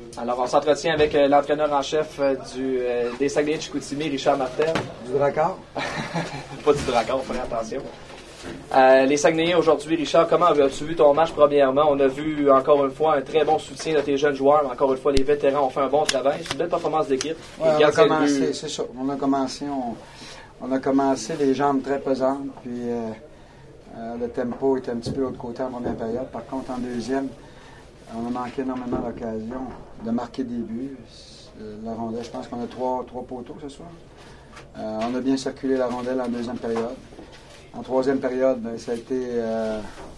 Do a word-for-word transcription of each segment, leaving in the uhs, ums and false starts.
Alors, on s'entretient avec euh, l'entraîneur en chef euh, du, euh, des Saguenay de Chicoutimi, Richard Martel. Du Dracard? Pas du Dracard, faut faire attention. Euh, les Saguenayens aujourd'hui, Richard, comment as-tu vu ton match premièrement? On a vu encore une fois un très bon soutien de tes jeunes joueurs. Encore une fois, les vétérans ont fait un bon travail. C'est une belle performance d'équipe. Ouais, on a commencé, c'est ça. On a commencé, on, on a commencé les jambes très pesantes, puis euh, euh, le tempo était un petit peu de l'autre côté en première période. Par contre, en deuxième, on a manqué énormément d'occasions de marquer des buts. La rondelle, je pense qu'on a trois, trois poteaux ce soir. Euh, on a bien circulé la rondelle en deuxième période. En troisième période, ben, ça, a été, euh,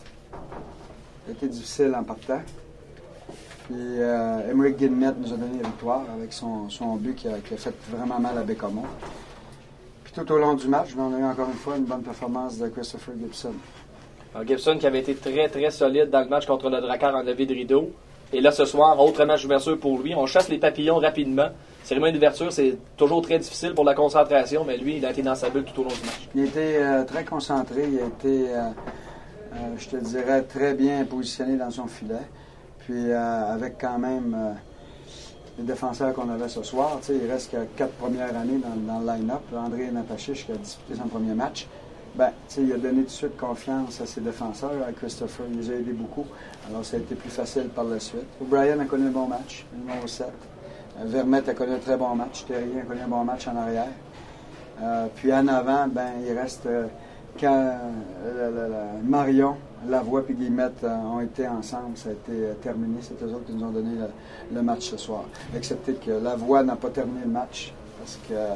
ça a été difficile en partant. Puis euh, Émeric Guillemette nous a donné la victoire avec son, son but qui a, qui a fait vraiment mal à Bécomo. Puis tout au long du match, ben, on a eu encore une fois une bonne performance de Christopher Gibson. Alors, Gibson qui avait été très très solide dans le match contre le Drakkar en levée de rideau. Et là ce soir, autre match d'ouverture pour lui. On chasse les papillons rapidement. Cérémonie d'ouverture, c'est toujours très difficile pour la concentration, mais lui, il a été dans sa bulle tout au long du match. Il a été euh, très concentré, il a été, euh, euh, je te dirais, très bien positionné dans son filet. Puis euh, avec quand même euh, les défenseurs qu'on avait ce soir, il reste que quatre premières années dans, dans le line-up. André Napachiche qui a disputé son premier match. Ben, il a donné tout de suite confiance à ses défenseurs, à Christopher, il les a aidés beaucoup. Alors ça a été plus facile par la suite. O'Brien a connu un bon match, le numéro sept. Vermette a connu un très bon match. Terrien a connu un bon match en arrière. Euh, puis en avant, ben, il reste euh, quand euh, la, la, la, Marion, Lavoie et Guillemette euh, ont été ensemble. Ça a été euh, terminé. C'est eux autres qui nous ont donné le, le match ce soir. Excepté que Lavoie n'a pas terminé le match parce que euh,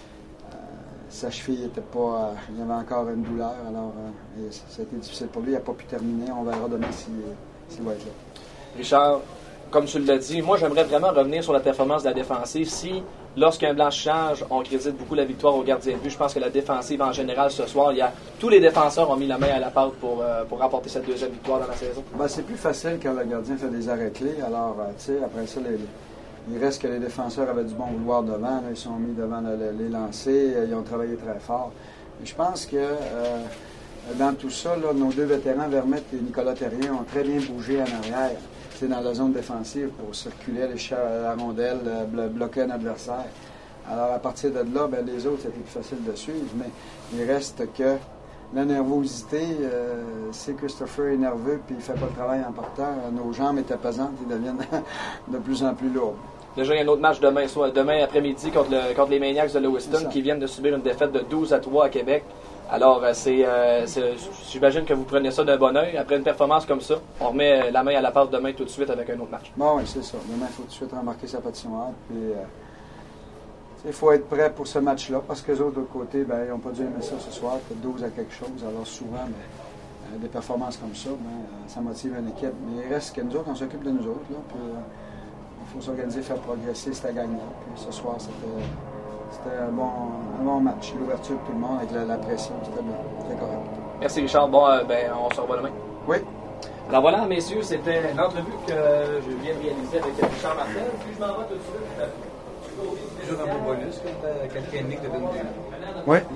sa cheville était pas. Euh, il y avait encore une douleur. Alors euh, ça a été difficile pour lui. Il n'a pas pu terminer. On verra demain s'il si, si va être là. Richard, comme tu l'as dit, moi j'aimerais vraiment revenir sur la performance de la défensive. Si, lorsqu'un blanchissage, on crédite beaucoup la victoire au gardien de but, je pense que la défensive en général ce soir, il y a, tous les défenseurs ont mis la main à la pâte pour, euh, pour remporter cette deuxième victoire dans la saison. Ben, c'est plus facile quand le gardien fait des arrêts clés. Alors, euh, tu sais, après ça, les, il reste que les défenseurs avaient du bon vouloir devant. Là, ils sont mis devant le, le, les lancers. Ils ont travaillé très fort. Mais je pense que euh, dans tout ça, là, nos deux vétérans, Vermette et Nicolas Terrien, ont très bien bougé en arrière. C'est dans la zone défensive pour circuler la rondelle, bloquer un adversaire. Alors, à partir de là, ben, les autres, c'était plus facile de suivre, mais il reste que la nervosité, euh, c'est Christopher est nerveux puis il ne fait pas le travail en partant. Nos jambes étaient pesantes, ils deviennent de plus en plus lourdes. Déjà, il y a un autre match demain, soit demain après-midi contre, le, contre les Maniacs de Lewiston qui viennent de subir une défaite de douze à trois à Québec. Alors, c'est, euh, c'est, j'imagine que vous prenez ça d'un bon oeil. Après une performance comme ça, on remet la main à la pâte demain tout de suite avec un autre match. Bon, oui, c'est ça. Demain, il faut tout de suite remarquer sa patinoire. Puis, il euh, faut être prêt pour ce match-là parce que les autres, de l'autre côté, ben, ils n'ont pas dû aimer ça ce soir. douze à quelque chose. Alors, souvent, ben, des performances comme ça, ben, ça motive une équipe. Mais il reste que nous autres, on s'occupe de nous autres. Là, puis, euh, il faut s'organiser, faire progresser cette gang-là. Puis, ce soir, c'était. C'était un bon, un bon match. L'ouverture de tout le monde avec la, la pression, c'était bien. C'était correct. Merci Richard. Bon, euh, ben, on se revoit demain. Oui. Alors voilà, messieurs, c'était l'entrevue que je viens de réaliser avec Richard Martel. Puis je m'en vais tout de suite. Toujours un beau bonus comme la quatrième ligne de donne des... Oui.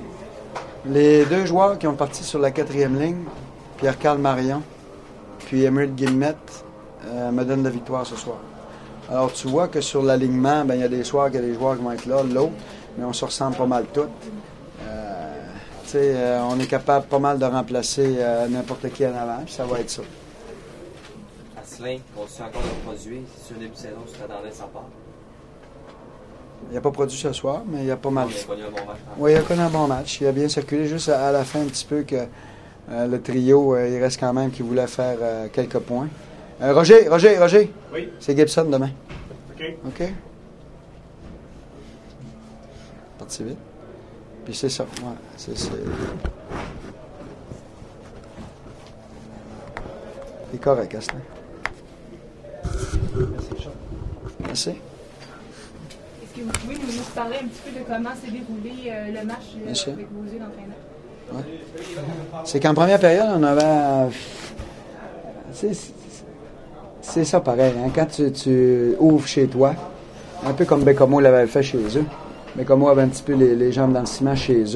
Les deux joueurs qui ont parti sur la quatrième ligne, Pierre-Carl Marion, puis Émeric Guillemette, euh, me donnent la victoire ce soir. Alors, tu vois que sur l'alignement, ben, il y a des soirs qu'il y a des joueurs qui vont être là, l'autre, mais on se ressemble pas mal tous. Euh, tu sais, euh, on est capable pas mal de remplacer euh, n'importe qui en avant, puis ça va être ça. Asselin, continue encore de produire. Sur le début de saison, tu t'attendais sa part. Il n'a pas produit ce soir, mais il a pas mal. Il a connu un bon match. Oui, il a connu un bon match. Il a bien circulé, juste à, à la fin un petit peu que euh, le trio, euh, il reste quand même qu'il voulait faire euh, quelques points. Euh, Roger, Roger, Roger. Oui. C'est Gibson demain. OK. OK. Parti vite. Puis c'est ça. Ouais, c'est, c'est... C'est correct, Asselin. Merci, Charles. Merci. Est-ce que vous pouvez nous, nous parler un petit peu de comment s'est déroulé euh, le match euh, avec vos yeux d'entraîneur? Ouais. C'est qu'en première période, on avait... C'est, c'est, c'est ça pareil. Hein? Quand tu, tu ouvres chez toi, un peu comme Bécomo l'avait fait chez eux. Bécomo avait un petit peu les, les jambes dans le ciment chez eux.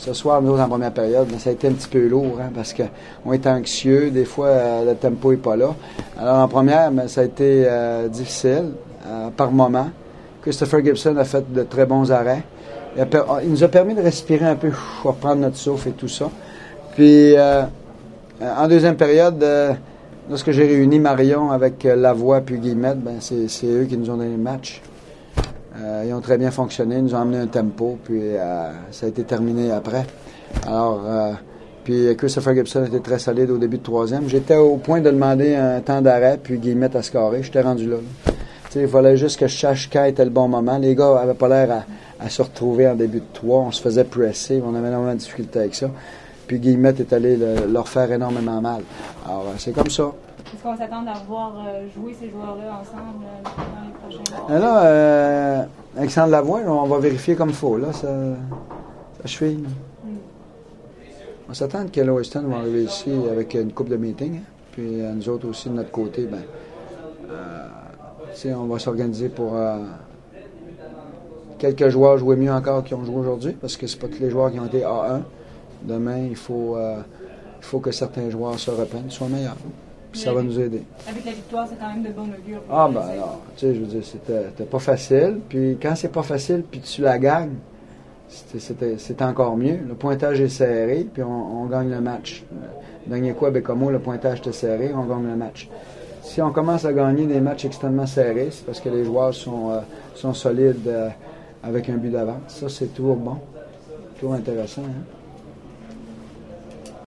ce soir, nous autres, en première période, mais ça a été un petit peu lourd, hein, parce qu'on est anxieux. Des fois, euh, le tempo n'est pas là. Alors, en première, mais ça a été euh, difficile, euh, par moment. Christopher Gibson a fait de très bons arrêts. Il, a, il nous a permis de respirer un peu, reprendre notre souffle et tout ça. Puis, euh, en deuxième période, euh, lorsque j'ai réuni Marion avec euh, Lavoie puis Guillemette, ben c'est, c'est eux qui nous ont donné le match. Euh, ils ont très bien fonctionné, ils nous ont amené un tempo, puis euh, ça a été terminé après. Alors, euh, puis Christopher Gibson était très solide au début de troisième. J'étais au point de demander un temps d'arrêt, puis Guillemette a scoré. J'étais rendu là. là. Il fallait juste que je sache quand était le bon moment. Les gars n'avaient pas l'air à, à se retrouver en début de trois. On se faisait presser, on avait énormément de difficultés avec ça. Puis Guillemette est allé le, leur faire énormément mal. Alors, c'est comme ça. Est-ce qu'on s'attend à voir euh, jouer ces joueurs-là ensemble euh, dans les prochains mois? Là, euh, Alexandre Lavoie, on va vérifier comme il faut. Là, ça, ça cheville. Mm. On s'attend que Lewiston va arriver ici avec une coupe de meeting. Hein? Puis euh, nous autres aussi, de notre côté, ben, euh, on va s'organiser pour euh, quelques joueurs jouer mieux encore qu'ils ont joué aujourd'hui, parce que c'est pas tous les joueurs qui ont été A un. Demain, il faut, euh, il faut que certains joueurs se reprennent, soient meilleurs. Puis ça va nous aider. Avec la victoire, c'est quand même de bon augure. Ah, ben alors, tu sais, je veux dire, c'était, c'était pas facile. Puis quand c'est pas facile, puis tu la gagnes, c'était, c'était, c'est encore mieux. Le pointage est serré, puis on, on gagne le match. Dernier coup à Bécomo, le pointage était serré, on gagne le match. Si on commence à gagner des matchs extrêmement serrés, c'est parce que les joueurs sont, euh, sont solides euh, avec un but d'avance. Ça, c'est toujours bon. Toujours intéressant, hein?